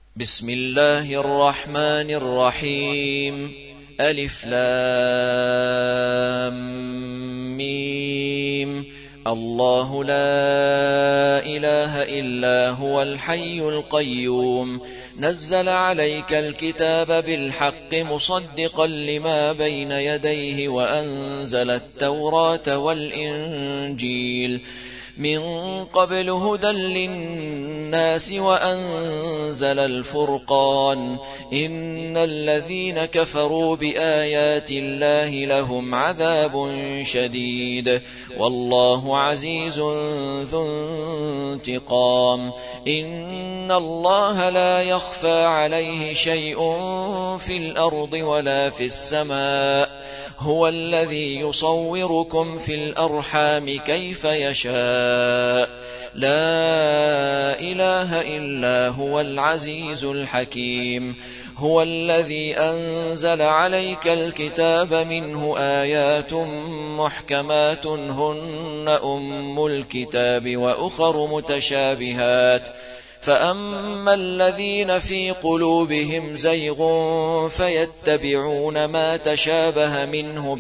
بسم الله الرحمن الرحيم. ألف لام ميم. الله لا إله إلا هو الحي القيوم، نزل عليك الكتاب بالحق مصدقا لما بين يديه وأنزل التوراة والإنجيل من قبل هدى للناس وأنزل الفرقان. إن الذين كفروا بآيات الله لهم عذاب شديد، والله عزيز ذو انتقام. إن الله لا يخفى عليه شيء في الأرض ولا في السماء، هو الذي يصوركم في الأرحام كيف يشاء، لا إله إلا هو العزيز الحكيم. هو الذي أنزل عليك الكتاب منه آيات محكمات هن أم الكتاب وأخر متشابهات، فأما الذين في قلوبهم زيغ فيتبعون ما تشابه منه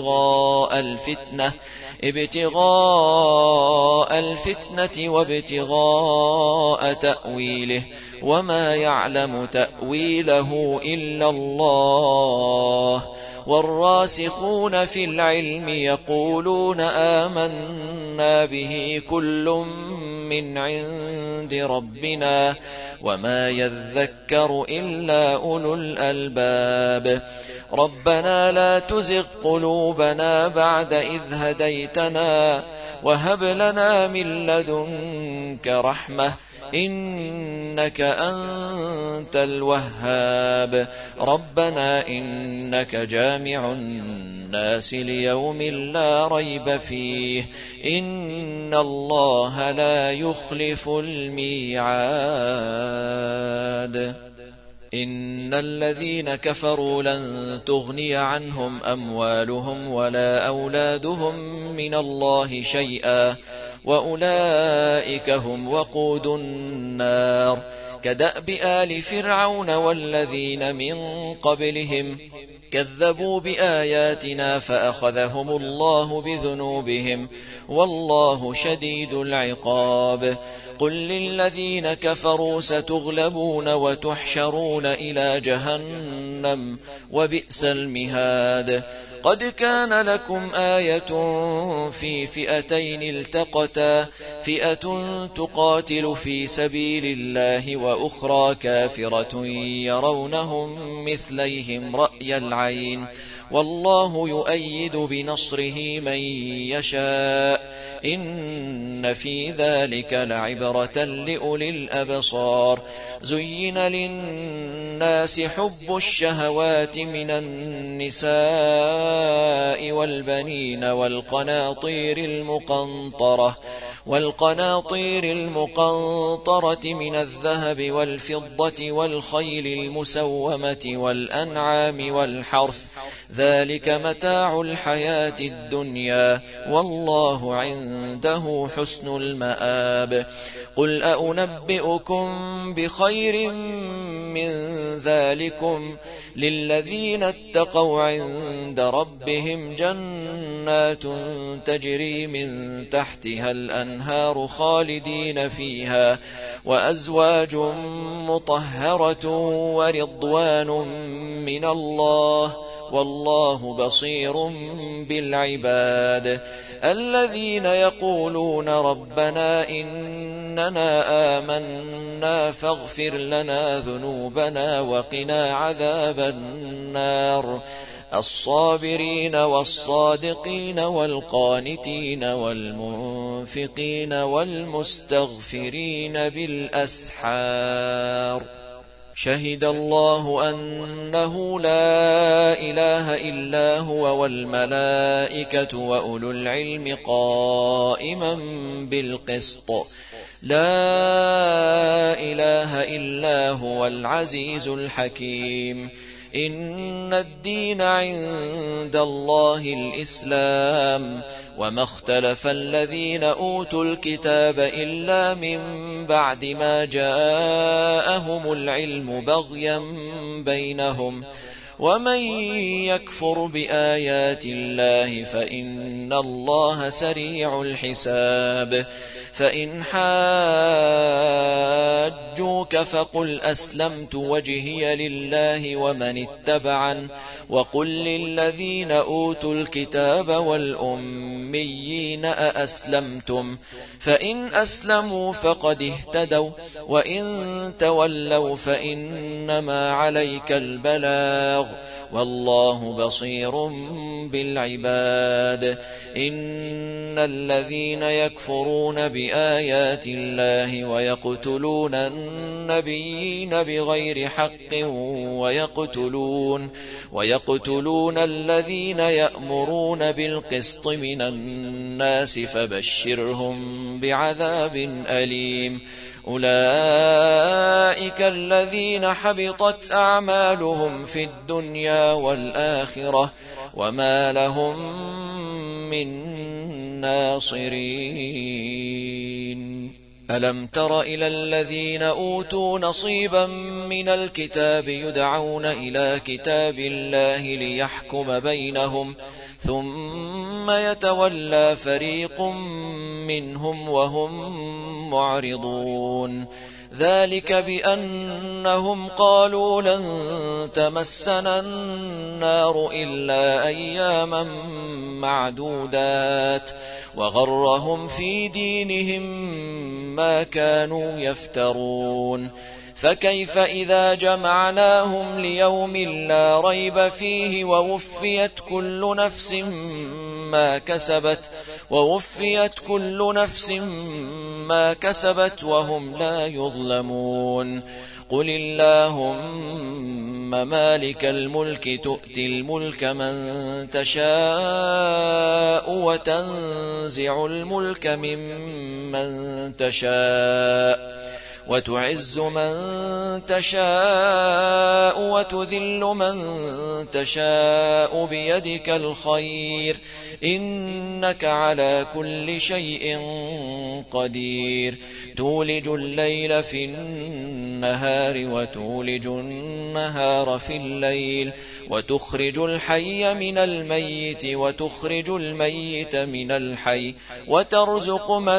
ابتغاء الفتنة وابتغاء تأويله، وما يعلم تأويله إلا الله. والراسخون في العلم يقولون آمنا به كل من عند ربنا وما يذكر إلا أولو الألباب. ربنا لا تزغ قلوبنا بعد إذ هديتنا وهب لنا من لدنك رحمة إنك أنت الوهاب. ربنا إنك جامع الناس ليوم لا ريب فيه، إن الله لا يخلف الميعاد. إن الذين كفروا لن تغني عنهم أموالهم ولا أولادهم من الله شيئا، وأولئك هم وقود النار. كدأب آل فرعون والذين من قبلهم كذبوا بآياتنا فأخذهم الله بذنوبهم، والله شديد العقاب. قل للذين كفروا ستغلبون وتحشرون إلى جهنم وبئس المهاد. قد كان لكم آية في فئتين التقتا، فئة تقاتل في سبيل الله وأخرى كافرة يرونهم مثليهم رأي العين، والله يؤيد بنصره من يشاء. إن في ذلك لعبرة لأولي الأبصار. زين للناس حب الشهوات من النساء والبنين والقناطير المقنطرة من الذهب والفضة والخيل المسومة والأنعام والحرث، ذلك متاع الحياة الدنيا، والله عنده حسن المآب. قل أنبئكم بخير من ذلكم للذين اتقوا عند ربهم جنات تجري من تحتها الأنهار خالدين فيها، وأزواج مطهرة ورضوان من الله، والله بصير بالعباد. الذين يقولون ربنا إننا آمنا فاغفر لنا ذنوبنا وقنا عذاب النار. الصابرين والصادقين والقانتين والمنفقين والمستغفرين بالأسحار. شهد الله أنه لا إله إلا هو والملائكة وأولو العلم قائما بالقسط، لا إله إلا هو العزيز الحكيم. إن الدين عند الله الإسلام وما اختلف الذين أوتوا الكتاب إلا من بعد ما جاءهم العلم بغيا بينهم ومن يكفر بآيات الله فإن الله سريع الحساب فإن حاجوك فقل أسلمت وجهي لله ومن اتبعن وقل للذين أوتوا الكتاب والأميين أأسلمتم فإن أسلموا فقد اهتدوا وإن تولوا فإنما عليك البلاغ والله بصير بالعباد إن الذين يكفرون بآيات الله ويقتلون النبيين بغير حق ويقتلون الذين يأمرون بالقسط من الناس فبشرهم بعذاب أليم أولئك الذين حبطت أعمالهم في الدنيا والآخرة وما لهم من ناصرين ألم تر إلى الذين أوتوا نصيبا من الكتاب يدعون إلى كتاب الله ليحكم بينهم ثم يتولى فريق منهم وهم معرضون ذلك بأنهم قالوا لن تمسنا النار إلا أياما معدودات وغرهم في دينهم ما كانوا يفترون فكيف إذا جمعناهم ليوم لا ريب فيه ووفيت كل نفس ما كسبت وهم لا يظلمون قل اللهم مالك الملك تؤتي الملك من تشاء وتنزع الملك ممن تشاء وتعز من تشاء وتذل من تشاء بيدك الخير إنك على كل شيء قدير تولج الليل في النهار وتولج النهار في الليل وتخرج الحي من الميت وتخرج الميت من الحي وترزق من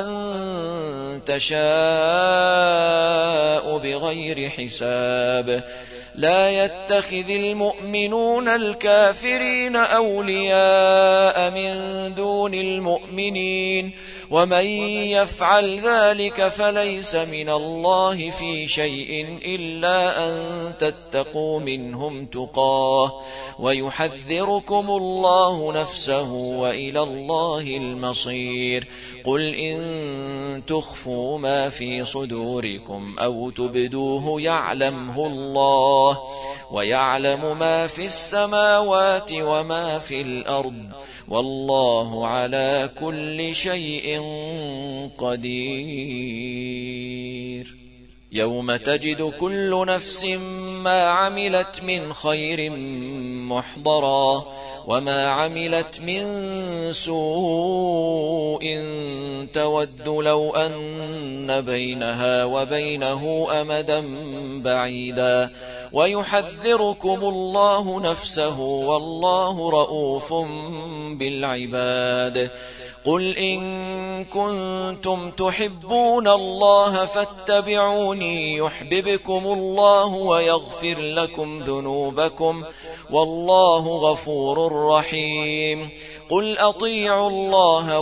تشاء بغير حساب لا يتخذ المؤمنون الكافرين أولياء من دون المؤمنين ومن يفعل ذلك فليس من الله في شيء إلا أن تتقوا منهم تقاه ويحذركم الله نفسه وإلى الله المصير قل إن تخفوا ما في صدوركم أو تبدوه يعلمه الله ويعلم ما في السماوات وما في الأرض والله على كل شيء قدير يوم تجد كل نفس ما عملت من خير محضرا وما عملت من سوء تود لو أن بينها وبينه أمدا بعيدا ويحذركم الله نفسه والله رؤوف بالعباد قل إن كنتم تحبون الله فاتبعوني يحببكم الله ويغفر لكم ذنوبكم والله غفور رحيم قل أطيعوا الله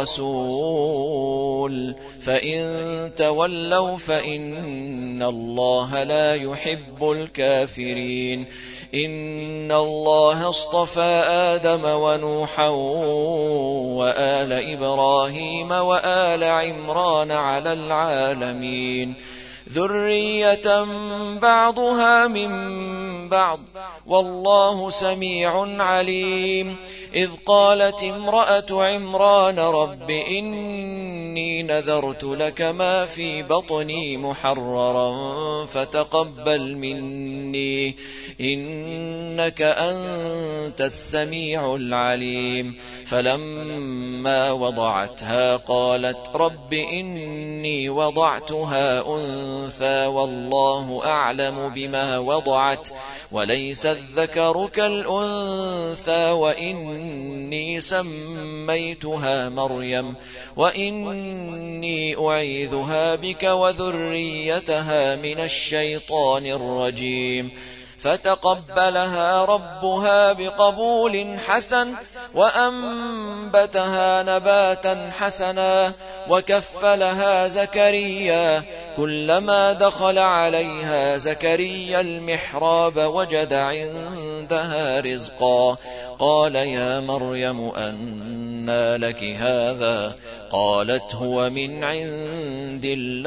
والرسول فإن تولوا فإن الله لا يحب الكافرين إن الله اصطفى آدم ونوحا وآل إبراهيم وآل عمران على العالمين ذرية بعضها من بعض والله سميع عليم إذ قالت امرأة عمران رب إني إني نذرت لك ما في بطني محررا فتقبل مني إنك أنت السميع العليم. فلما وضعتها قالت رب إني وضعتها أنثى والله أعلم بما وضعت وليس الذكر كالأنثى وإني سميتها مريم وإني أعيذها بك وذريتها من الشيطان الرجيم. فتقبلها ربها بقبول حسن وأنبتها نباتا حسنا وكفلها زكريا. كلما دخل عليها زكريا المحراب وجد عندها رزقا قال يا مريم أنى لك هذا؟ قالت هو من عند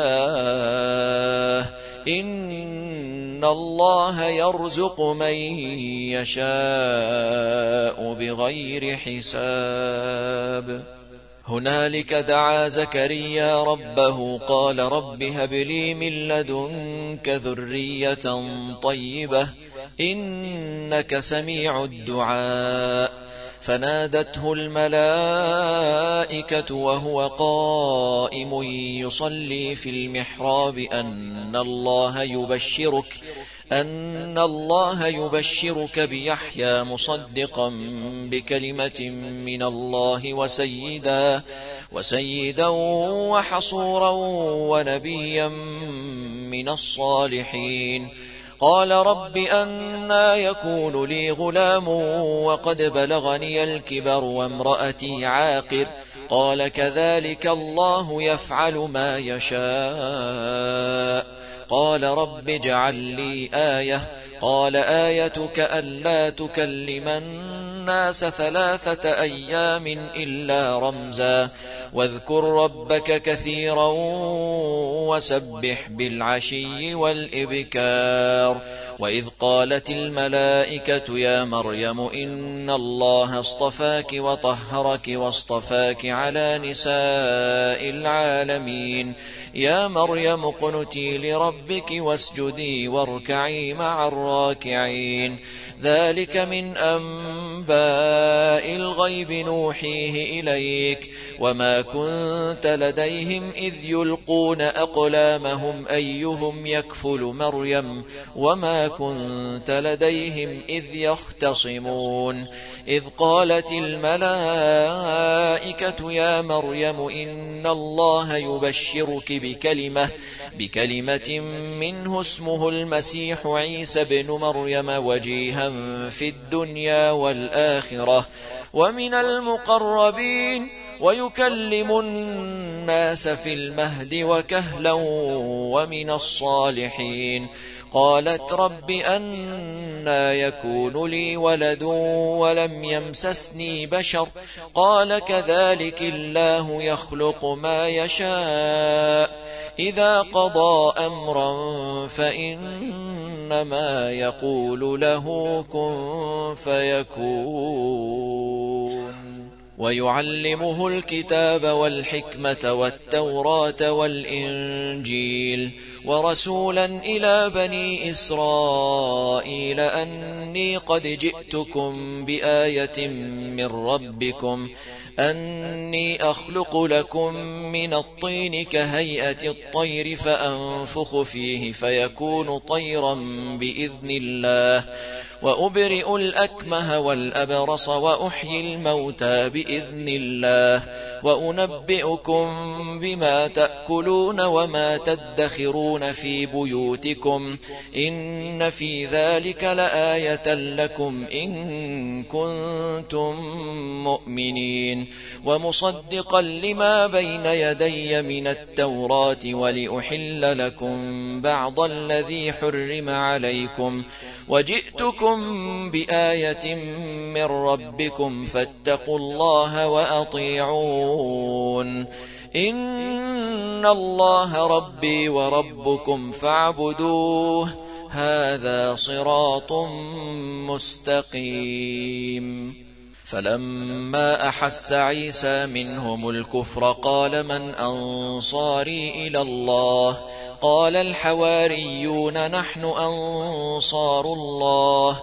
الله إن الله يرزق من يشاء بغير حساب. هنالك دعا زكريا ربه قال رب هب لي من لدنك ذرية طيبة إنك سميع الدعاء. فنادته الملائكة وهو قائم يصلي في المحراب أن الله يبشرك بيحيى مصدقا بكلمة من الله وسيدا وحصورا ونبيا من الصالحين. قال رب أنى يكون لي غلام وقد بلغني الكبر وامرأتي عاقر؟ قال كذلك الله يفعل ما يشاء. قال رب اجعل لي آية. قال آيتك ألا تكلم الناس 3 أيام إلا رمزا واذكر ربك كثيرا وسبح بالعشي والإبكار. وإذ قالت الملائكة يا مريم إن الله اصطفاك وطهرك واصطفاك على نساء العالمين. يا مريم اقنتي لربك واسجدي واركعي مع الراكعين. ذلك من أنباء الغيب نوحيه إليك وما كنت لديهم إذ يلقون أقلامهم أيهم يكفل مريم وما كنت لديهم إذ يختصمون. إذ قالت الملائكة يا مريم إن الله يبشرك بكلمة منه اسمه المسيح عيسى بن مريم وجيها في الدنيا والآخرة ومن المقربين ويكلم الناس في المهد وكهلا ومن الصالحين. قالت رب أنى يكون لي ولد ولم يمسسني بشر؟ قال كذلك الله يخلق ما يشاء إذا قضى أمرا فإنما يقول له كن فيكون. ويعلمه الكتاب والحكمة والتوراة والإنجيل ورسولا إلى بني إسرائيل أني قد جئتكم بآية من ربكم أني أخلق لكم من الطين كهيئة الطير فأنفخ فيه فيكون طيرا بإذن الله وأبرئ الأكمه والأبرص وأحيي الموتى بإذن الله وأنبئكم بما تأكلون وما تدخرون في بيوتكم إن في ذلك لآية لكم إن كنتم مؤمنين. ومصدقا لما بين يدي من التوراة ولأحل لكم بعض الذي حرم عليكم وجئتكم بآية من ربكم فاتقوا الله وأطيعون. إن الله ربي وربكم فاعبدوه هذا صراط مستقيم. فلما أحس عيسى منهم الكفر قال من أنصاري إلى الله قال الحواريون نحن أنصار الله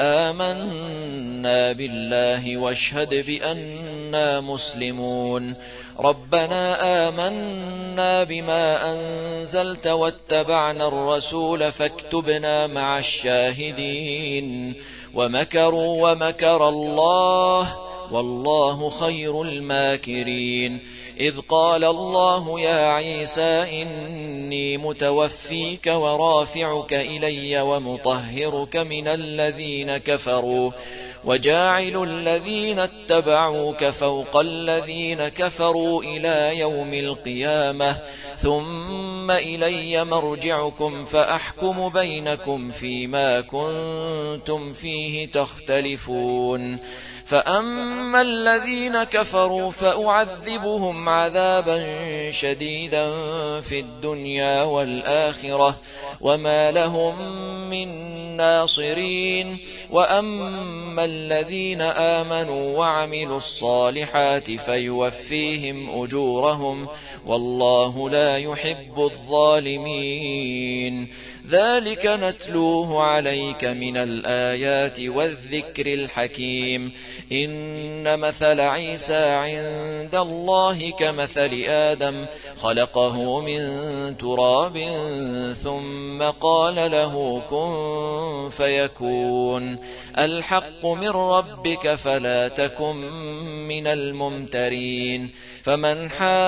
آمنا بالله واشهد بأننا مسلمون ربنا آمنا بما أنزلت واتبعنا الرسول فاكتبنا مع الشاهدين ومكروا ومكر الله والله خير الماكرين إذ قال الله يا عيسى إني متوفيك ورافعك إلي ومطهرك من الذين كفروا وجاعل الذين اتبعوك فوق الذين كفروا إلى يوم القيامة ثم إلي مرجعكم فأحكم بينكم فيما كنتم فيه تختلفون فأما الذين كفروا فأعذبهم عذابا شديدا في الدنيا والآخرة وما لهم من ناصرين وأما الذين آمنوا وعملوا الصالحات فيوفيهم أجورهم والله لا يحب الظالمين ذلك نتلوه عليك من الآيات والذكر الحكيم إن مثل عيسى عند الله كمثل آدم خلقه من تراب ثم قال له كن فيكون الحق من ربك فلا تكن من الممترين فمن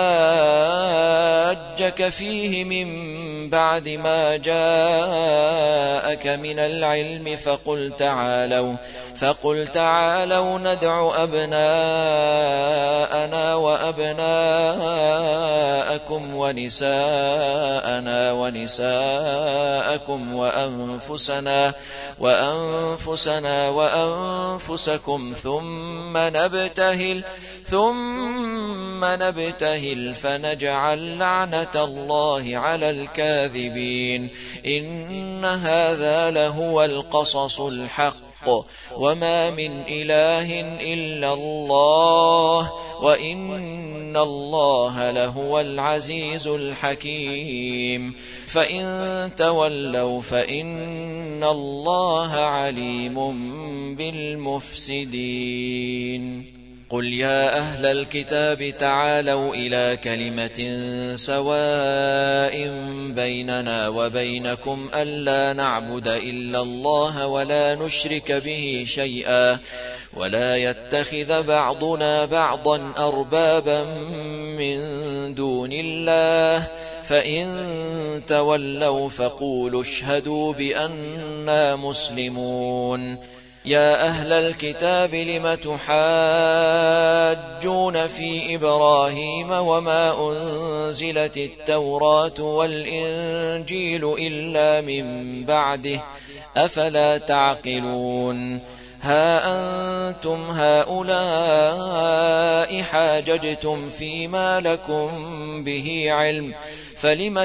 حاجك فيه من بعد ما جاءك من العلم فقل تعالوا ندع أبناءنا وأبناءكم ونساءنا ونساءكم وأنفسنا وأنفسكم ثم نبتهل فنجعل لعنة الله على الكاذبين إن هذا لهو القصص الحق وما من إله إلا الله وإن الله لهو العزيز الحكيم فإن تولوا فإن الله عليم بالمفسدين قل يا أهل الكتاب تعالوا إلى كلمة سواء بيننا وبينكم ألا نعبد إلا الله ولا نشرك به شيئا ولا يتخذ بعضنا بعضا أربابا من دون الله فإن تولوا فقولوا اشهدوا بأننا مسلمون يا أهل الكتاب لم تحاجون في إبراهيم وما أنزلت التوراة والإنجيل إلا من بعده أفلا تعقلون ها أنتم هؤلاء حاججتم فيما لكم به علم فلم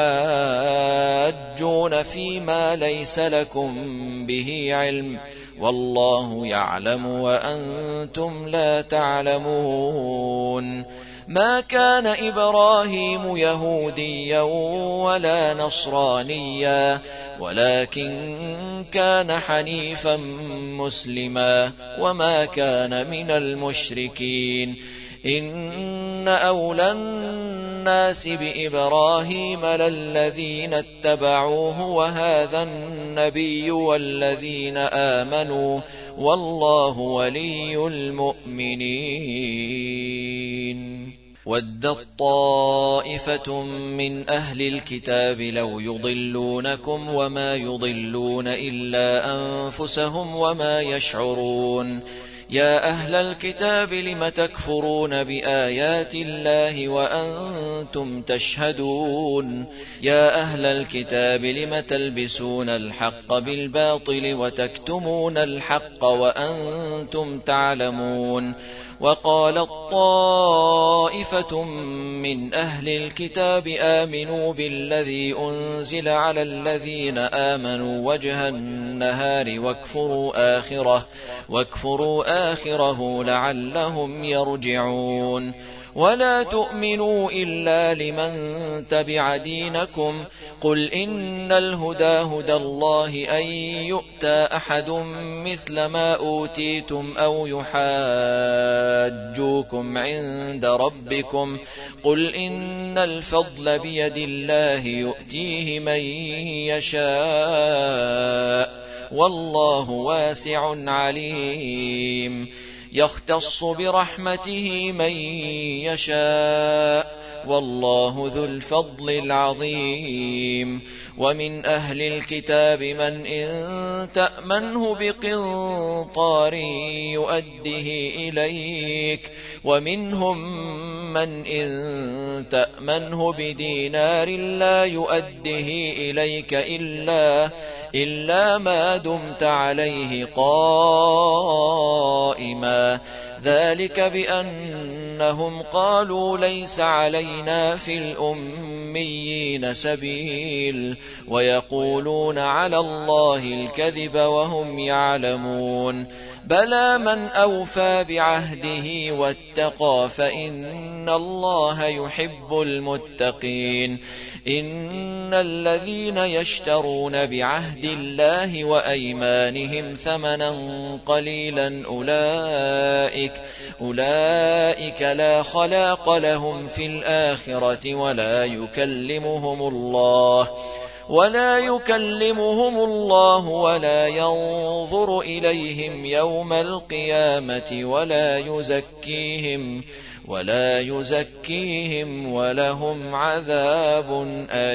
تحاجون فيما ليس لكم به علم والله يعلم وأنتم لا تعلمون ما كان إبراهيم يهوديا ولا نصرانيا ولكن كان حنيفا مسلما وما كان من المشركين إن أولى الناس بإبراهيم للذين اتبعوه وهذا النبي والذين آمنوا والله ولي المؤمنين ودت طائفة من أهل الكتاب لو يضلونكم وما يضلون إلا أنفسهم وما يشعرون يا أهل الكتاب لم تكفرون بآيات الله وأنتم تشهدون يا أهل الكتاب لم تلبسون الحق بالباطل وتكتمون الحق وأنتم تعلمون وقالت طائفة من أهل الكتاب آمنوا بالذي أنزل على الذين آمنوا وجه النهار واكفروا آخره لعلهم يرجعون ولا تؤمنوا إلا لمن تبع دينكم قل إن الهدى هدى الله أن يؤتى أحد مثل ما أوتيتم أو يحاجوكم عند ربكم قل إن الفضل بيد الله يؤتيه من يشاء والله واسع عليم يختص برحمته من يشاء والله ذو الفضل العظيم ومن أهل الكتاب من إن تأمنه بقنطار يؤده إليك ومنهم من إن تأمنه بدينار لا يؤده إليك إلا ما دمت عليه قائما ذلك بأنهم قالوا ليس علينا في الأميين سبيل ويقولون على الله الكذب وهم يعلمون بلى من أوفى بعهده واتقى فإن الله يحب المتقين إن الذين يشترون بعهد الله وأيمانهم ثمنا قليلا أولئك لا خلاق لهم في الآخرة ولا يكلمهم الله ولا ينظر إليهم يوم القيامة ولا يزكيهم ولهم عذاب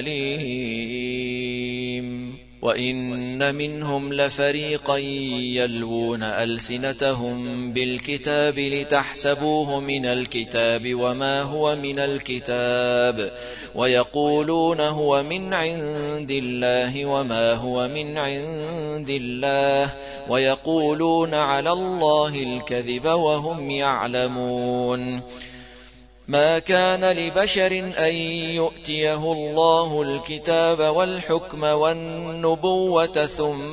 أليم وإن منهم لفريقا يلوون ألسنتهم بالكتاب لتحسبوه من الكتاب وما هو من الكتاب ويقولون هو من عند الله وما هو من عند الله ويقولون على الله الكذب وهم يعلمون ما كان لبشر أن يؤتيه الله الكتاب والحكم والنبوة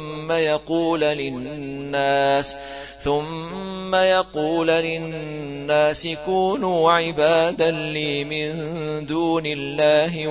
ثم يقول للناس كونوا عبادا لي من دون الله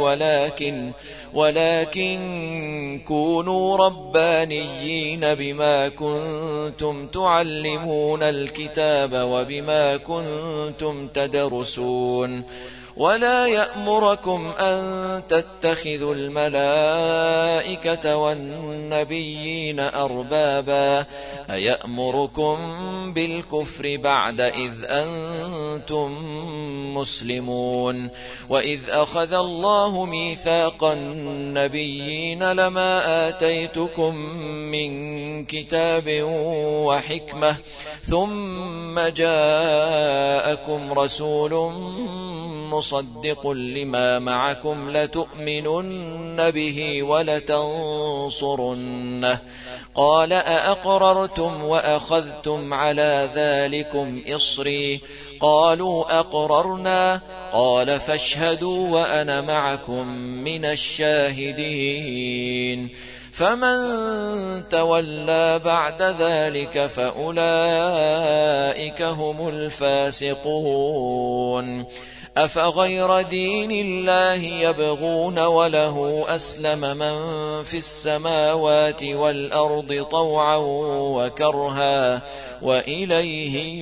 ولكن كونوا ربانيين بما كنتم تعلمون الكتاب وبما كنتم تدرسون ولا يأمركم أن تتخذوا الملائكة والنبيين أربابا أيأمركم بالكفر بعد إذ أنتم مسلمون وإذ أخذ الله ميثاق النبيين لما آتيتكم من كتاب وحكمة ثم جاءكم رسول مصدق لما معكم لتؤمنن به ولتنصرنه قال أأقررتم وأخذتم على ذلكم إصري قالوا أقررنا قال فاشهدوا وأنا معكم من الشاهدين فمن تولى بعد ذلك فأولئك هم الفاسقون أفغير دين الله يبغون وله أسلم من في السماوات والأرض طوعا وكرها وإليه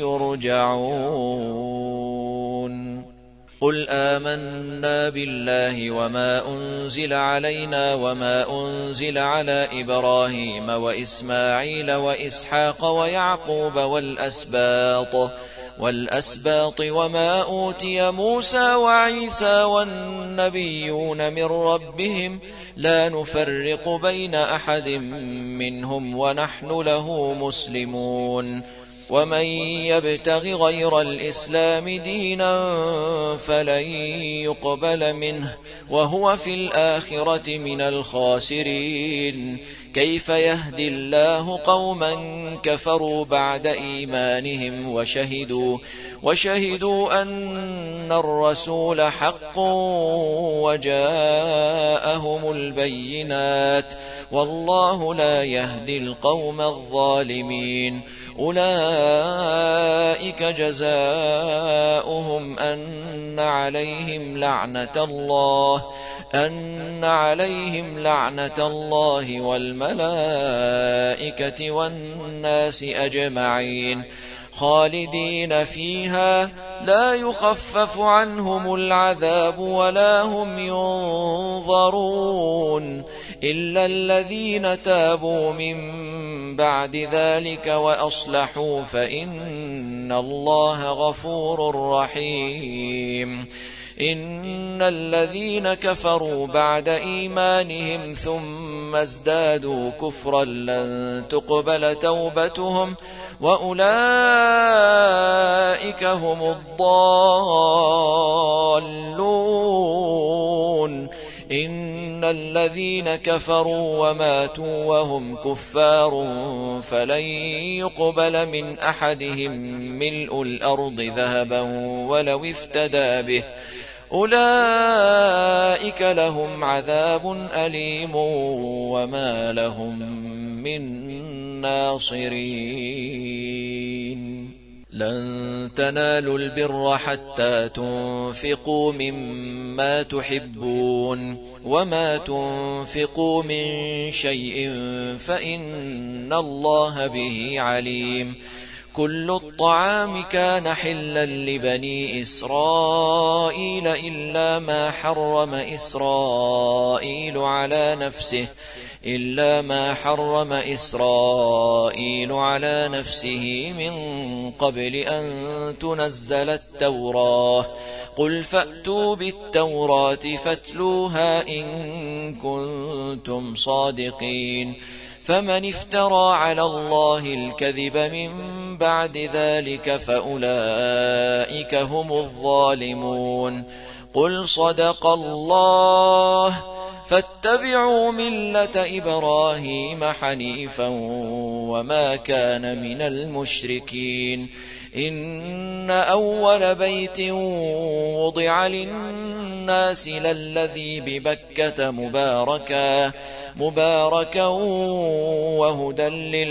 يرجعون قل آمنا بالله وما أنزل علينا وما أنزل على إبراهيم وإسماعيل وإسحاق ويعقوب والأسباط وما أوتي موسى وعيسى والنبيون من ربهم لا نفرق بين أحد منهم ونحن له مسلمون ومن يبتغ غير الإسلام دينا فلن يقبل منه وهو في الآخرة من الخاسرين كيف يهدي الله قوما كفروا بعد إيمانهم وشهدوا أن الرسول حق وجاءهم البينات والله لا يهدي القوم الظالمين. أولئك جزاؤهم أن عليهم لعنة الله والملائكة والناس أجمعين خالدين فيها لا يخفف عنهم العذاب ولا هم ينظرون إلا الذين تابوا من بعد ذلك وأصلحوا فإن الله غفور رحيم. إن الذين كفروا بعد إيمانهم ثم ازدادوا كفرا لن تقبل توبتهم وأولئك هم الضالون. إن الذين كفروا وماتوا وهم كفار فلن يقبل من أحدهم ملء الأرض ذهبا ولو افتدى به أولئك لهم عذاب أليم وما لهم من ناصرين. لن تنالوا البر حتى تنفقوا مما تحبون وما تنفقوا من شيء فإن الله به عليم. كل الطعام كان حلا لبني إسرائيل إلا ما حرم إسرائيل على نفسه من قبل أن تنزل التوراة. قل فأتوا بالتوراة فاتلوها إن كنتم صادقين. فمن افترى على الله الكذب من بعد ذلك فأولئك هم الظالمون. قل صدق الله فاتبعوا ملة إبراهيم حنيفا وما كان من المشركين. إن أول بيت وضع للناس للذي ببكة مباركا وهدى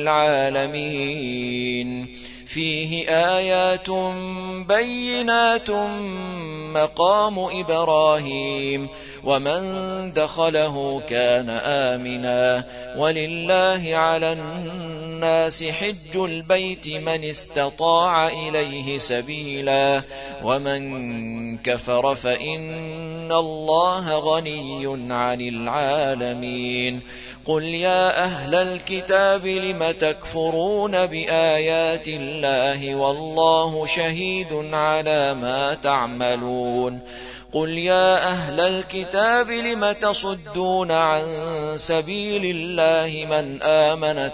للعالمين. فيه آيات بينات مقام إبراهيم ومن دخله كان آمنا ولله على الناس حج البيت من استطاع إليه سبيلا ومن كفر فإن الله غني عن العالمين. قل يا أهل الكتاب لم تكفرون بآيات الله والله شهيد على ما تعملون. قل يا أهل الكتاب لم تصدون عن سبيل الله من آمن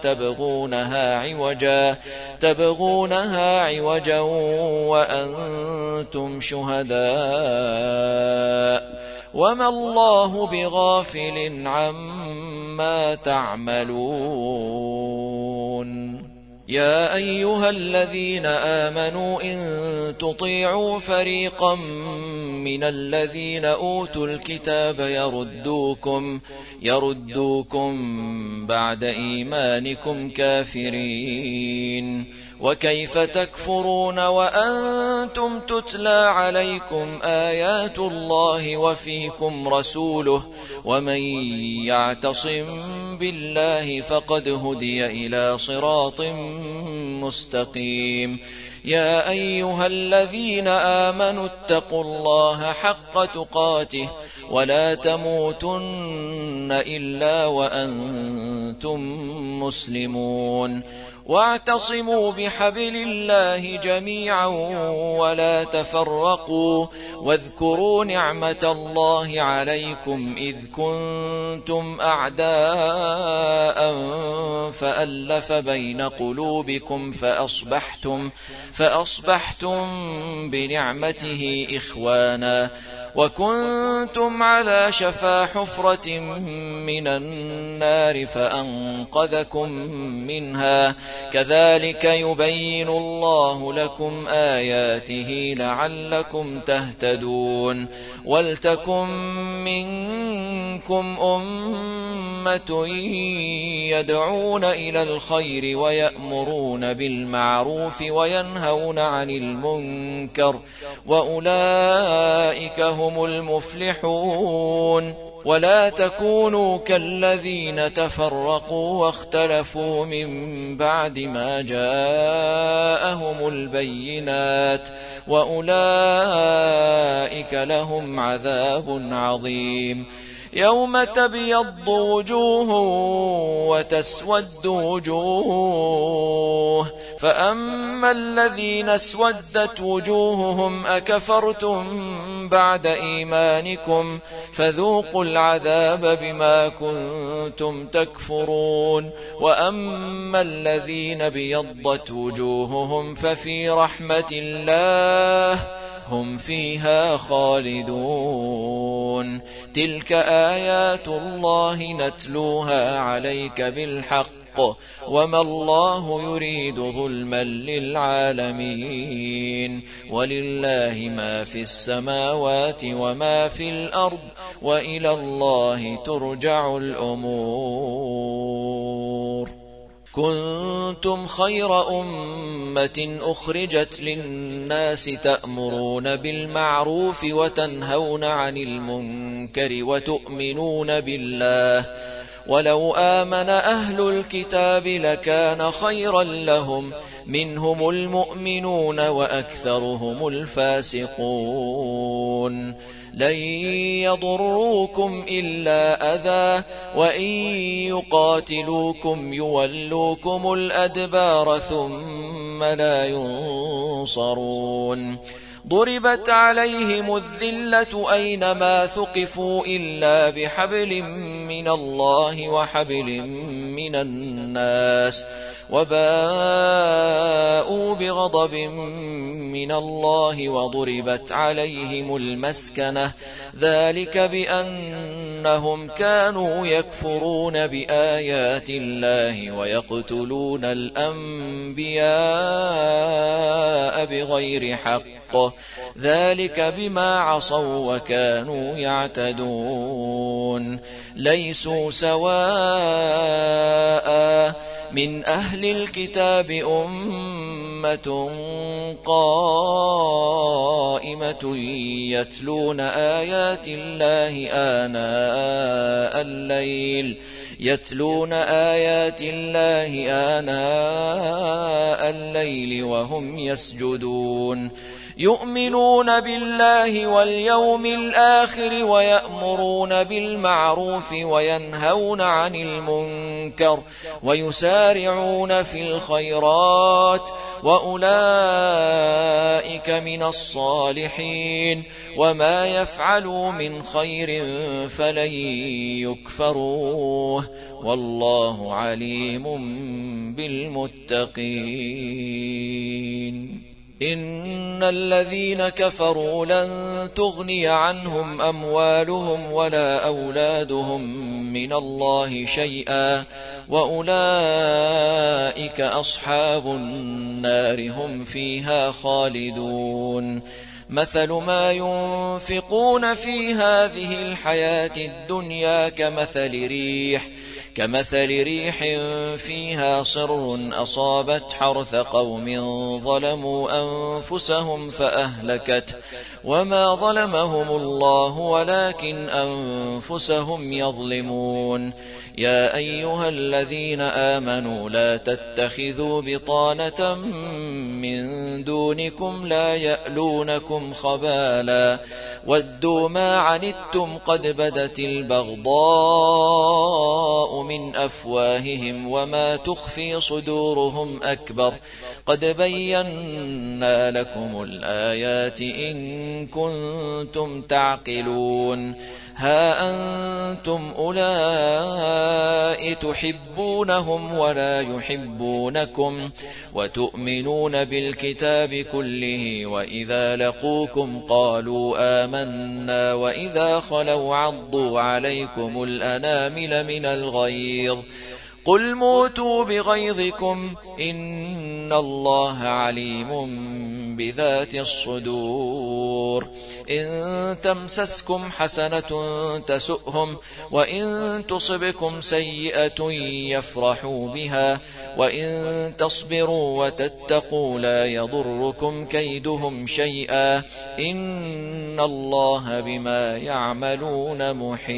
تبغونها عوجا وأنتم شهداء وما الله بغافل عما تعملون. يا أيها الذين آمنوا إن تطيعوا فريقا من الذين أوتوا الكتاب يردوكم بعد إيمانكم كافرين. وكيف تكفرون وأنتم تتلى عليكم آيات الله وفيكم رسوله ومن يعتصم بالله فقد هدي إلى صراط مستقيم. يا أيها الذين آمنوا اتقوا الله حق تقاته ولا تموتن إلا وأنتم مسلمون. واعتصموا بحبل الله جميعا ولا تفرقوا واذكروا نعمة الله عليكم إذ كنتم أعداء فألف بين قلوبكم فأصبحتم بنعمته إخوانا وكنتم على شفا حفرة من النار فأنقذكم منها كذلك يبين الله لكم آياته لعلكم تهتدون ولتكن منكم أمة يدعون إلى الخير ويأمرون بالمعروف وينهون عن المنكر وأولئك هم المفلحون ولا تكونوا كالذين تفرقوا واختلفوا من بعد ما جاءهم البينات وأولئك لهم عذاب عظيم يوم تبيض وجوه وتسود وجوه فأما الذين اسودت وجوههم أكفرتم بعد إيمانكم فذوقوا العذاب بما كنتم تكفرون وأما الذين بيضت وجوههم ففي رحمة الله هم فيها خالدون تلك آيات الله نتلوها عليك بالحق وما الله يريد ظلما للعالمين ولله ما في السماوات وما في الأرض وإلى الله ترجع الأمور كنتم خير أمة أخرجت للناس تأمرون بالمعروف وتنهون عن المنكر وتؤمنون بالله ولو آمن أهل الكتاب لكان خيرا لهم منهم المؤمنون وأكثرهم الفاسقون لن يضروكم إلا أذى وإن يقاتلوكم يولوكم الأدبار ثم لا ينصرون ضربت عليهم الذلة أينما ثقفوا إلا بحبل من الله وحبل من الناس وباءوا بغضب من الله وضربت عليهم المسكنة ذلك بأنهم كانوا يكفرون بآيات الله ويقتلون الأنبياء بغير حق ذلك بما عصوا وكانوا يعتدون ليسوا سواء من أهل الكتاب أمة قائمة يتلون آيات الله آناء الليل وهم يسجدون يؤمنون بالله واليوم الآخر ويأمرون بالمعروف وينهون عن المنكر ويسارعون في الخيرات وأولئك من الصالحين وما يفعلوا من خير فلن يكفروه والله عليم بالمتقين إن الذين كفروا لن تغني عنهم أموالهم ولا أولادهم من الله شيئا وأولئك أصحاب النار هم فيها خالدون مثل ما ينفقون في هذه الحياة الدنيا كمثل ريح فيها صر أصابت حرث قوم ظلموا أنفسهم فأهلكت وما ظلمهم الله ولكن أنفسهم يظلمون يا أيها الذين آمنوا لا تتخذوا بطانة من دونكم لا يألونكم خبالا ودوا ما عنتم قد بدت البغضاء من أفواههم وما تخفي صدورهم أكبر قد بينا لكم الآيات إن كنتم تعقلون ها أنتم أولئك تحبونهم ولا يحبونكم وتؤمنون بالكتاب كله وإذا لقوكم قالوا آمنا وإذا خلوا عضوا عليكم الأنامل من الغيظ قل موتوا بغيظكم إن الله عليم بذات الصدور إن تمسسكم حسنة تسؤهم وإن تصبكم سيئة يفرحوا بها وإن تصبروا وتتقوا لا يضركم كيدهم شيئا إن الله بما يعملون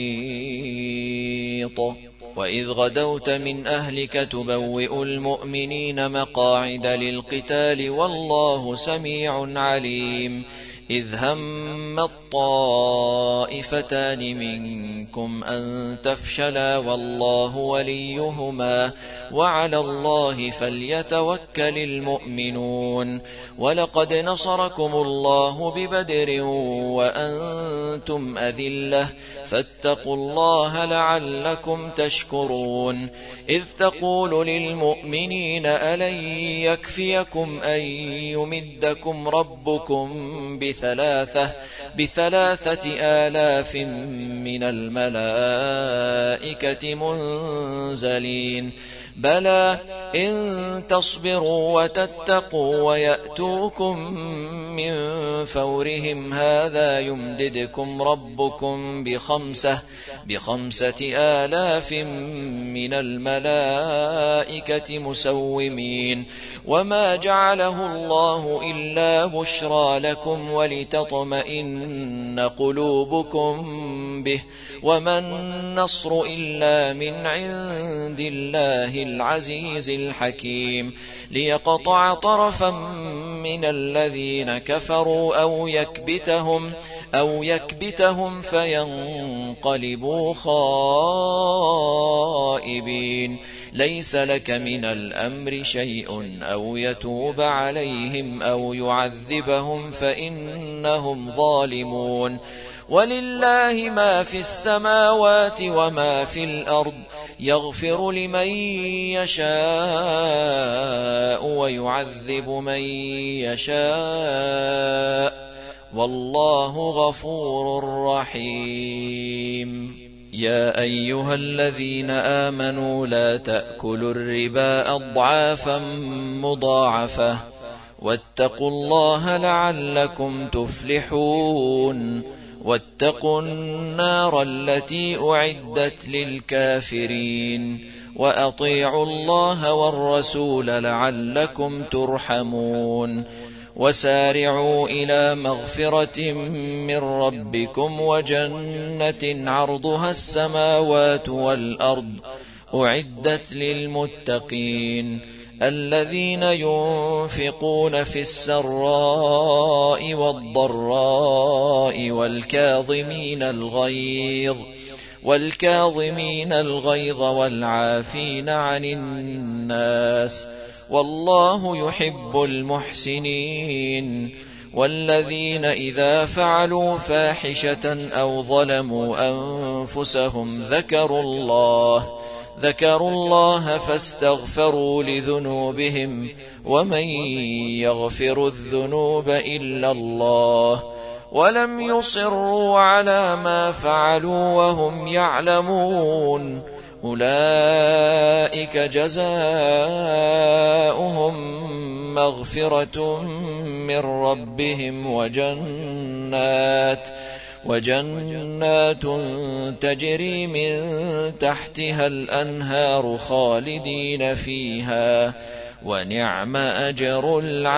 محيط وإذ غدوت من أهلك تبوئ المؤمنين مقاعد للقتال والله سميع عليم إذ هم الطائفتان منكم أن تفشلا والله وليهما وعلى الله فليتوكل المؤمنون ولقد نصركم الله ببدر وأنتم أذلة فاتقوا الله لعلكم تشكرون إذ تقول للمؤمنين ألن يكفيكم أن يمدكم ربكم بثلاثة آلاف من الملائكة منزلين بلى إن تصبروا وتتقوا ويأتوكم من فورهم هذا يمددكم ربكم بخمسة آلاف من الملائكة مسومين وما جعله الله إلا بشرى لكم ولتطمئن قلوبكم به وما النصر إلا من عند الله العزيز الحكيم ليقطع طرفا من الذين كفروا أو يكبتهم فينقلبوا خائبين ليس لك من الأمر شيء أو يتوب عليهم أو يعذبهم فإنهم ظالمون ولله ما في السماوات وما في الأرض يغفر لمن يشاء ويعذب من يشاء والله غفور رحيم يا أيها الذين آمنوا لا تأكلوا الربا أضعافا مضاعفة واتقوا الله لعلكم تفلحون واتقوا النار التي أعدت للكافرين وأطيعوا الله والرسول لعلكم ترحمون وسارعوا إلى مغفرة من ربكم وجنة عرضها السماوات والأرض أعدت للمتقين الذين ينفقون في السراء والضراء والكاظمين الغيظ والعافين عن الناس والله يحب المحسنين والذين إذا فعلوا فاحشة أو ظلموا أنفسهم ذكروا الله فاستغفروا لذنوبهم ومن يغفر الذنوب إلا الله ولم يصروا على ما فعلوا وهم يعلمون أولئك جزاؤهم مغفرة من ربهم وجنات تجري من تحتها الأنهار خالدين فيها ونعم أجر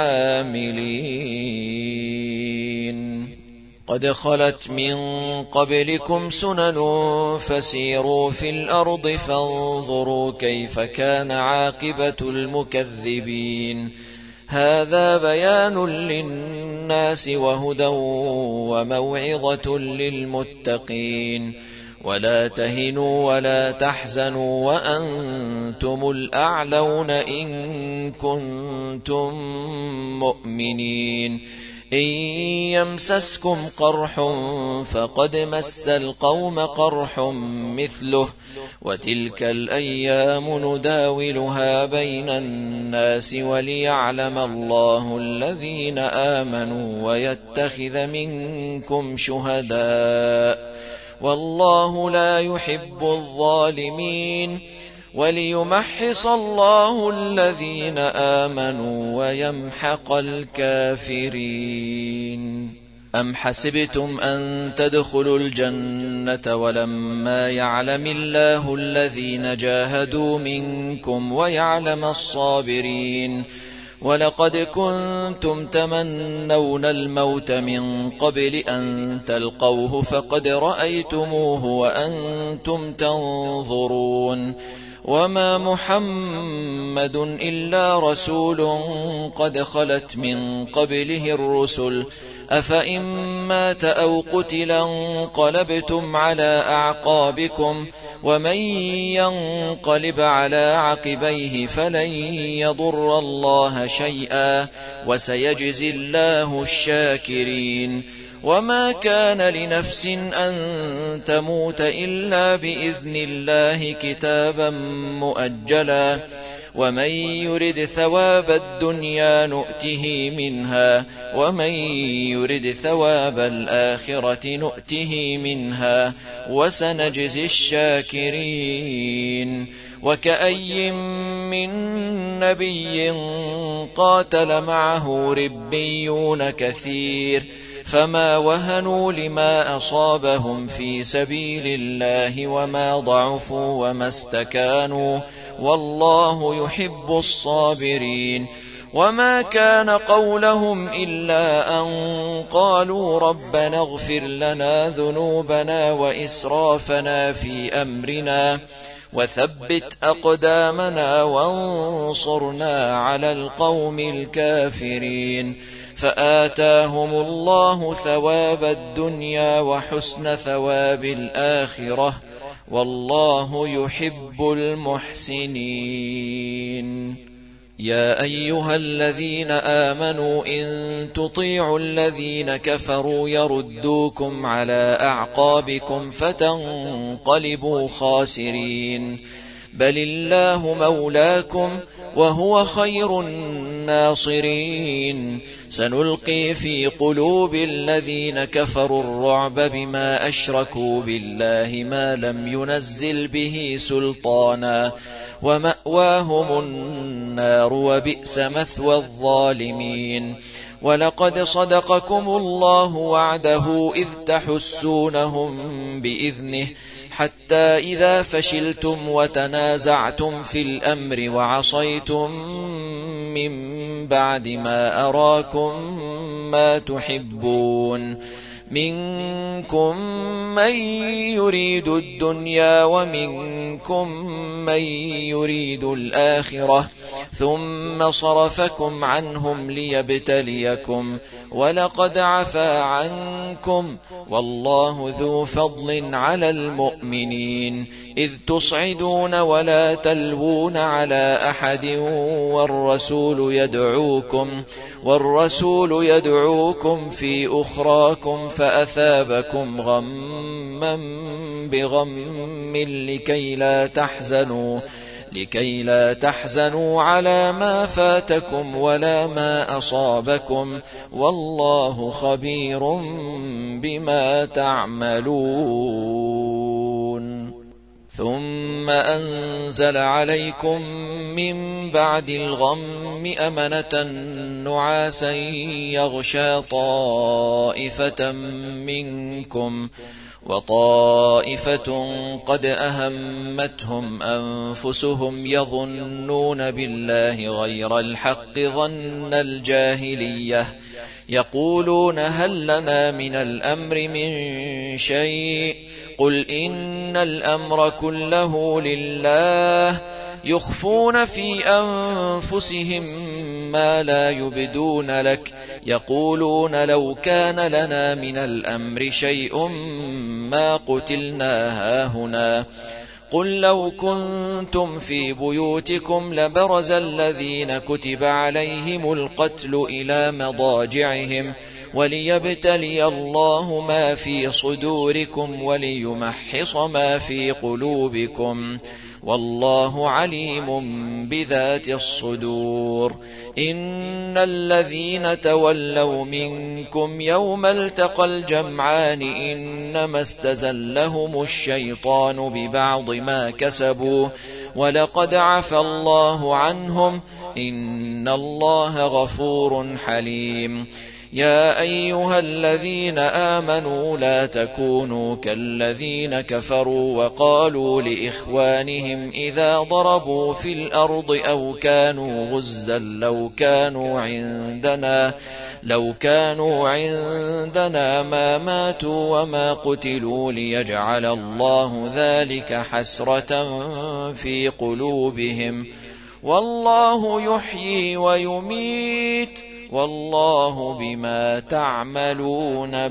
العاملين قد خلت من قبلكم سنن فسيروا في الأرض فانظروا كيف كان عاقبة المكذبين هذا بيان للناس وهدى وموعظة للمتقين ولا تهنوا ولا تحزنوا وأنتم الأعلون إن كنتم مؤمنين إن يمسسكم قرح فقد مس القوم قرح مثله وتلك الأيام نداولها بين الناس وليعلم الله الذين آمنوا ويتخذ منكم شهداء والله لا يحب الظالمين وليمحص الله الذين آمنوا ويمحق الكافرين. أم حسبتم أن تدخلوا الجنة ولما يعلم الله الذين جاهدوا منكم ويعلم الصابرين ولقد كنتم تمنون الموت من قبل أن تلقوه فقد رأيتموه وأنتم تنظرون وما محمد إلا رسول قد خلت من قبله الرسل أفإن مات أو قتلا انقلبتم على أعقابكم ومن ينقلب على عقبيه فلن يضر الله شيئا وسيجزي الله الشاكرين. وما كان لنفس أن تموت إلا بإذن الله كتابا مؤجلا ومن يرد ثواب الدنيا نؤته منها ومن يرد ثواب الآخرة نؤته منها وسنجزي الشاكرين. وكأي من نبي قاتل معه ربيون كثير فما وهنوا لما أصابهم في سبيل الله وما ضعفوا وما استكانوا والله يحب الصابرين. وما كان قولهم إلا أن قالوا ربنا اغفر لنا ذنوبنا وإسرافنا في أمرنا وثبت أقدامنا وانصرنا على القوم الكافرين فآتاهم الله ثواب الدنيا وحسن ثواب الآخرة والله يحب المحسنين. يا أيها الذين آمنوا إن تطيعوا الذين كفروا يردوكم على أعقابكم فتنقلبوا خاسرين بل الله مولاكم وهو خير الناصرين. سنلقي في قلوب الذين كفروا الرعب بما أشركوا بالله ما لم ينزل به سلطانا ومأواهم النار وبئس مثوى الظالمين. ولقد صدقكم الله وعده إذ تحسونهم بإذنه حتى إذا فشلتم وتنازعتم في الأمر وعصيتم من بعد ما أراكم ما تحبون منكم من يريد الدنيا ومنكم من يريد الآخرة ثم صرفكم عنهم ليبتليكم ولقد عفا عنكم والله ذو فضل على المؤمنين إذ تصعدون ولا تلوون على أحد والرسول يدعوكم في أخراكم فأثابكم غما بغم لكي لا تحزنوا على ما فاتكم ولا ما أصابكم والله خبير بما تعملون. ثم أنزل عليكم من بعد الغم أمنة نعاسا يغشى طائفة منكم وطائفة قد أهمتهم أنفسهم يظنون بالله غير الحق ظن الجاهلية يقولون هل لنا من الأمر من شيء قل إن الأمر كله لله يخفون في أنفسهم ما لا يبدون لك يقولون لو كان لنا من الأمر شيء ما قتلنا هاهنا قل لو كنتم في بيوتكم لبرز الذين كتب عليهم القتل إلى مضاجعهم وليبتلي الله ما في صدوركم وليمحص ما في قلوبكم، والله عليم بذات الصدور. إن الذين تولوا منكم يوم التقى الجمعان إنما استزلهم الشيطان ببعض ما كسبوا، ولقد عفى الله عنهم، إن الله غفور حليم. يا أيها الذين آمنوا لا تكونوا كالذين كفروا وقالوا لإخوانهم إذا ضربوا في الأرض أو كانوا غزا لو كانوا عندنا ما ماتوا وما قتلوا ليجعل الله ذلك حسرة في قلوبهم، والله يحيي ويميت، والله بما تعملون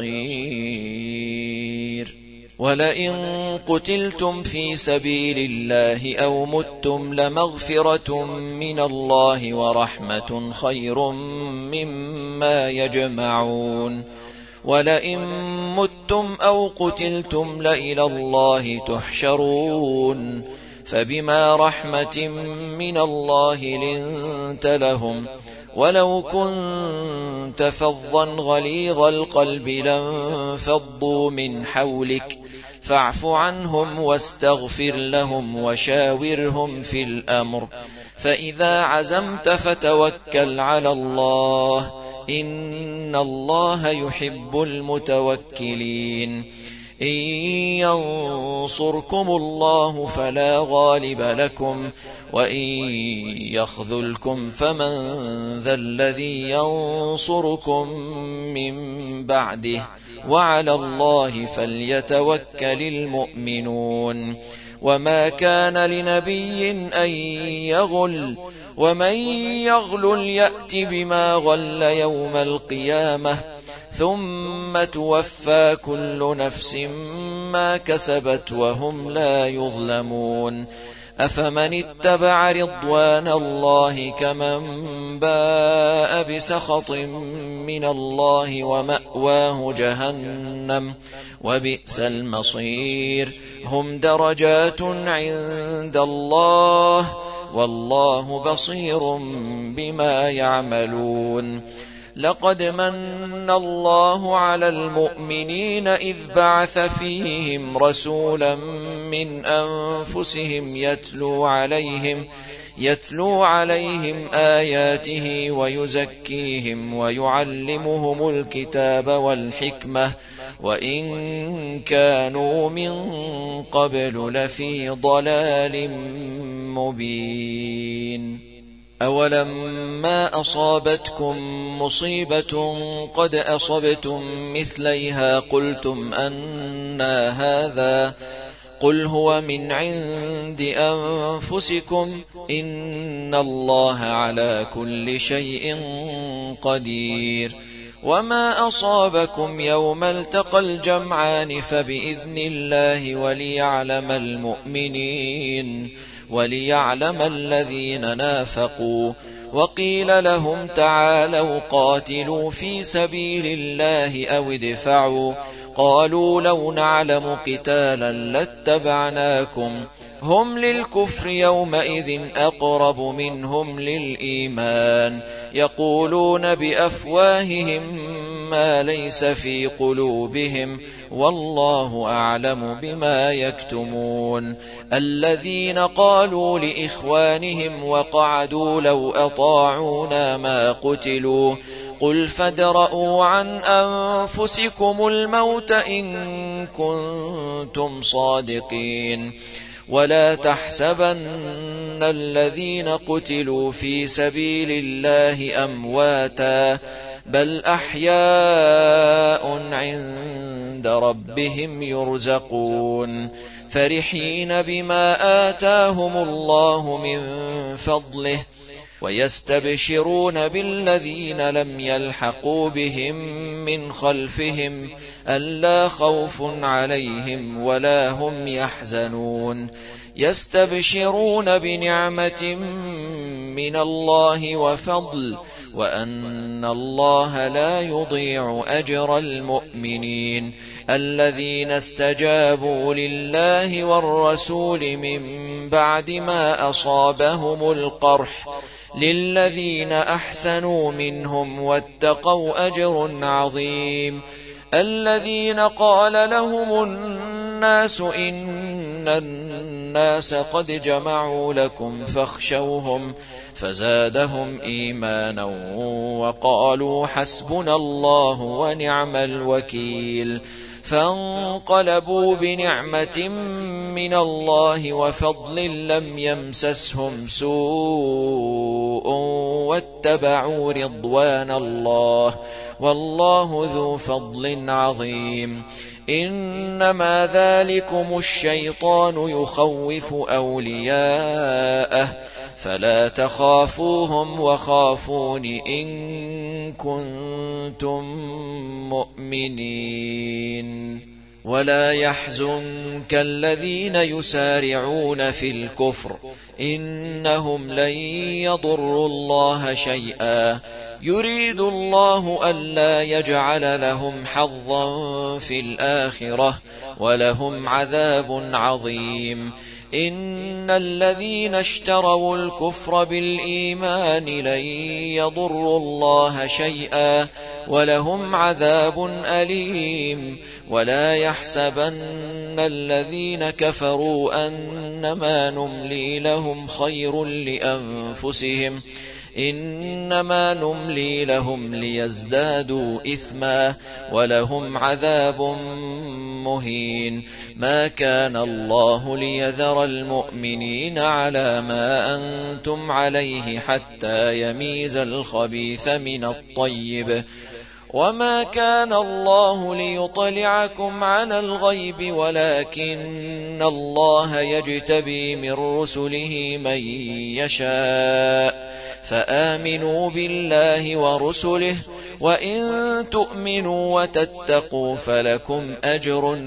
بصير. ولئن قتلتم في سبيل الله أو متم لمغفرة من الله ورحمة خير مما يجمعون. ولئن متم أو قتلتم لإلى الله تحشرون. فبما رحمة من الله لنت لهم، ولو كنت فظا غليظ القلب لانفضوا من حولك، فاعف عنهم واستغفر لهم وشاورهم في الأمر، فإذا عزمت فتوكل على الله، إن الله يحب المتوكلين. إن ينصركم الله فلا غالب لكم، وإن يخذلكم فمن ذا الذي ينصركم من بعده، وعلى الله فليتوكل المؤمنون. وما كان لنبي أن يغل، ومن يغل يأت بما غل يوم القيامة، ثم توفى كل نفس ما كسبت وهم لا يظلمون. أفمن اتبع رضوان الله كمن باء بسخط من الله ومأواه جهنم وبئس المصير. هم درجات عند الله، والله بصير بما يعملون. لقد من الله على المؤمنين إذ بعث فيهم رسولا من أنفسهم يتلو عليهم آياته ويزكيهم ويعلمهم الكتاب والحكمة، وإن كانوا من قبل لفي ضلال مبين. أولما أصابتكم مصيبة قد أصبتم مثليها قلتم أنى هذا، قل هو من عند أنفسكم، إن الله على كل شيء قدير. وما أصابكم يوم التقى الجمعان فبإذن الله وليعلم الذين نافقوا. وقيل لهم تعالوا قاتلوا في سبيل الله أو ادفعوا، قالوا لو نعلم قتالا لاتبعناكم، هم للكفر يومئذ أقرب منهم للإيمان، يقولون بأفواههم ما ليس في قلوبهم، والله أعلم بما يكتمون. الذين قالوا لإخوانهم وقعدوا لو أطاعونا ما قتلوا، قل فادرءوا عن أنفسكم الموت إن كنتم صادقين. ولا تحسبن الذين قتلوا في سبيل الله أمواتا، بل أحياء عند ربهم يرزقون، فرحين بما آتاهم الله من فضله، ويستبشرون بالذين لم يلحقوا بهم من خلفهم ألا خوف عليهم ولا هم يحزنون. يستبشرون بنعمة من الله وفضل، وأن الله لا يضيع أجر المؤمنين الذين استجابوا لله والرسول من بعد ما أصابهم القرح للذين أحسنوا منهم واتقوا أجر عظيم الذين قال لهم الناس إن الناس قد جمعوا لكم فاخشوهم فزادهم إيمانا وقالوا حسبنا الله ونعم الوكيل فانقلبوا بنعمة من الله وفضل لم يمسسهم سوء واتبعوا رضوان الله والله ذو فضل عظيم إنما ذلكم الشيطان يخوف أولياءه فلا تخافوهم وخافون إن كنتم مؤمنين ولا يحزنك الذين يسارعون في الكفر إنهم لن يضروا الله شيئا يريد الله ألا يجعل لهم حظا في الآخرة ولهم عذاب عظيم إن الذين اشتروا الكفر بالإيمان لن يضروا الله شيئا ولهم عذاب أليم ولا يحسبن الذين كفروا أنما نملي لهم خير لأنفسهم إنما نملي لهم ليزدادوا إثما ولهم عذاب مهين ما كان الله ليذر المؤمنين على ما أنتم عليه حتى يميز الخبيث من الطيب وما كان الله ليطلعكم على الغيب ولكن الله يجتبي من رسله من يشاء فآمنوا بالله ورسله وإن تؤمنوا وتتقوا فلكم أجر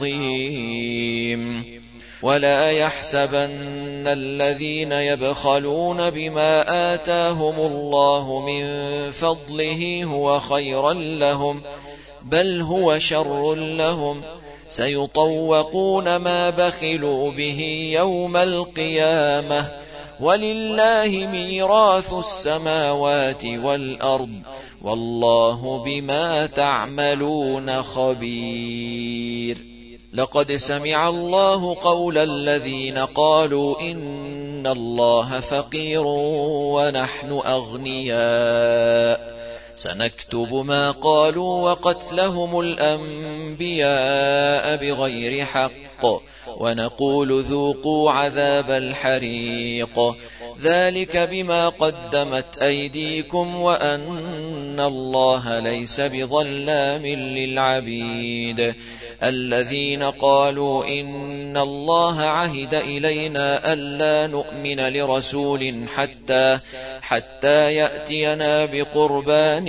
عظيم ولا يحسبن الذين يبخلون بما آتاهم الله من فضله هو خيرا لهم بل هو شر لهم سيطوقون ما بخلوا به يوم القيامة ولله ميراث السماوات والأرض والله بما تعملون خبير لقد سمع الله قول الذين قالوا إن الله فقير ونحن أغنياء سنكتب ما قالوا وقتلهم الأنبياء بغير حق ونقول ذوقوا عذاب الحريق ذلك بما قدمت أيديكم وأن الله ليس بظلام للعبيد الذين قالوا إن الله عهد إلينا ألا نؤمن لرسول حتى يأتينا بقربان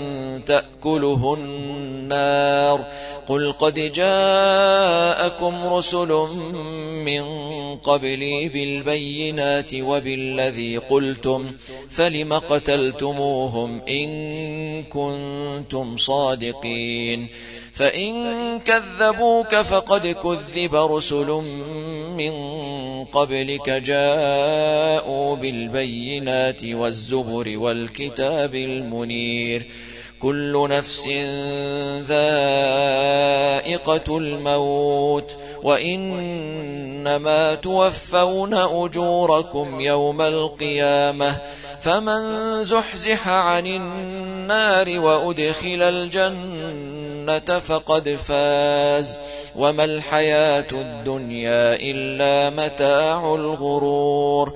تأكله النار قل قد جاءكم رسل من قبلي بالبينات وبالذي قلتم فلم قتلتموهم إن كنتم صادقين فإن كذبوك فقد كذب رسل من قبلك جاءوا بالبينات والزبر والكتاب المنير كل نفس ذائقة الموت وإنما توفون أجوركم يوم القيامة فمن زحزح عن النار وأدخل الجنة فقد فاز وما الحياة الدنيا إلا متاع الغرور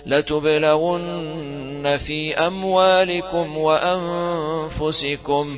لتبلون في أموالكم وأنفسكم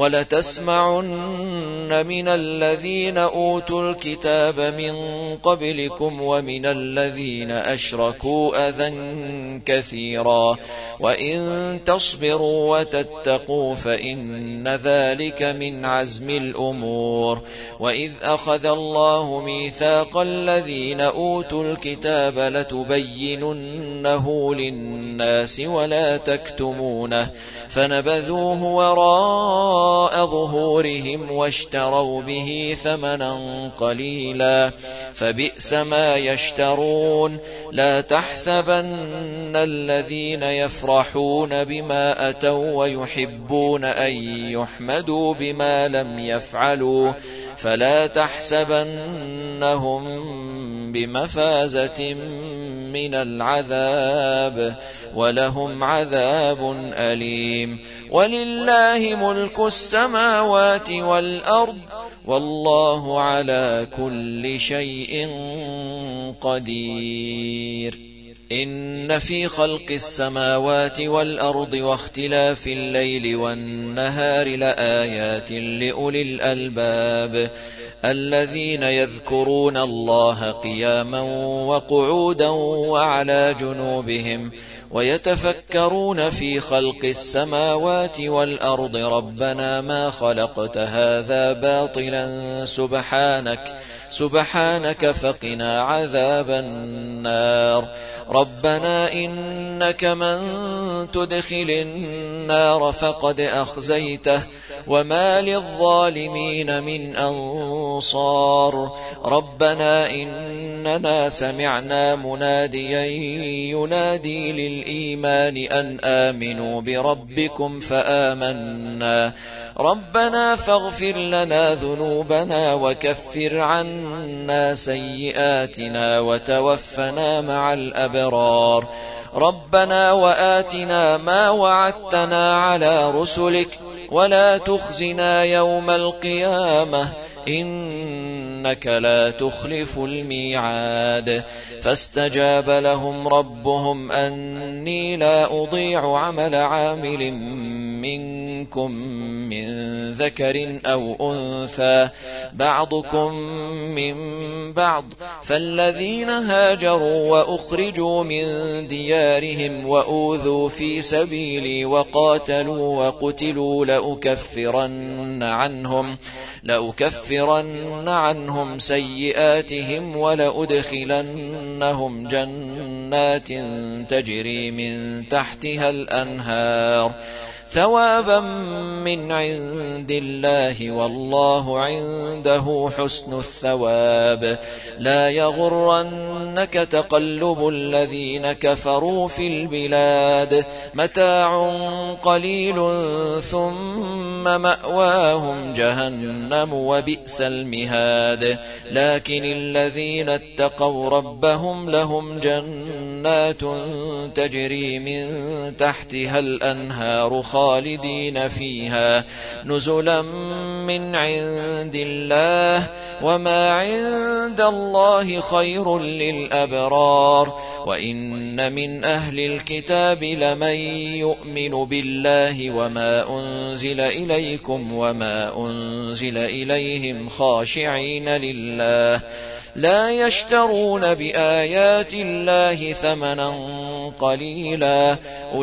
ولتسمعن من الذين أوتوا الكتاب من قبلكم ومن الذين أشركوا أذى كثيرا وإن تصبروا وتتقوا فإن ذلك من عزم الأمور. وإذ أخذ الله ميثاق الذين أوتوا الكتاب لتبيننه للناس ولا تكتمونه فنبذوه وراء ظهورهم واشتروا به ثمنا قليلا فبئس ما يشترون. لا تحسبن الذين يفرحون بما أتوا ويحبون أن يحمدوا بما لم يفعلوا فلا تحسبنهم بمفازة من العذاب ولهم عذاب أليم. ولله ملك السماوات والأرض والله على كل شيء قدير. إن في خلق السماوات والأرض واختلاف الليل والنهار لآيات لأولي الألباب الذين يذكرون الله قياما وقعودا وعلى جنوبهم ويتفكرون في خلق السماوات والأرض ربنا ما خلقت هذا باطلا سبحانك فقنا عذاب النار. ربنا إنك من تدخل النار فقد أخزيته وما للظالمين من أنصار. ربنا إننا سمعنا مناديا ينادي للإيمان أن آمنوا بربكم فآمنا ربنا فاغفر لنا ذنوبنا وكفر عنا سيئاتنا وتوفنا مع الأبرار. ربنا وآتنا ما وعدتنا على رسلك ولا تخزنا يوم القيامة إنك لا تخلف الميعاد. فاستجاب لهم ربهم أني لا أضيع عمل عامل منكم من ذكر أو أنثى بعضكم من بعض فالذين هاجروا وأخرجوا من ديارهم وأوذوا في سبيلي وقاتلوا وقتلوا لأكفرن عنهم سيئاتهم ولأدخلنهم جنات تجري من تحتها الأنهار ثوابا من عند الله والله عنده حسن الثواب. لا يغرنك تقلب الذين كفروا في البلاد متاع قليل ثم مأواهم جهنم وبئس المهاد. لكن الذين اتقوا ربهم لهم جنات تجري من تحتها الأنهار خالدين فيها نزلا من عند الله وما عند الله خير للأبرار. وإن من أهل الكتاب لمن يؤمن بالله وما أنزل إليكم وما أنزل إليهم خاشعين لله لا يشترون بآيات الله ثمنا قليلا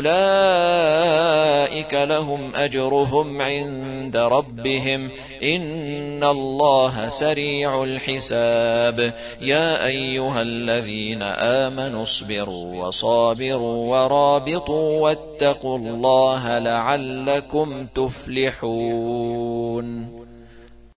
أولئك لهم أجرهم عند ربهم إن الله سريع الحساب. يا أيها الذين آمنوا اصبروا وصابروا ورابطوا واتقوا الله لعلكم تفلحون.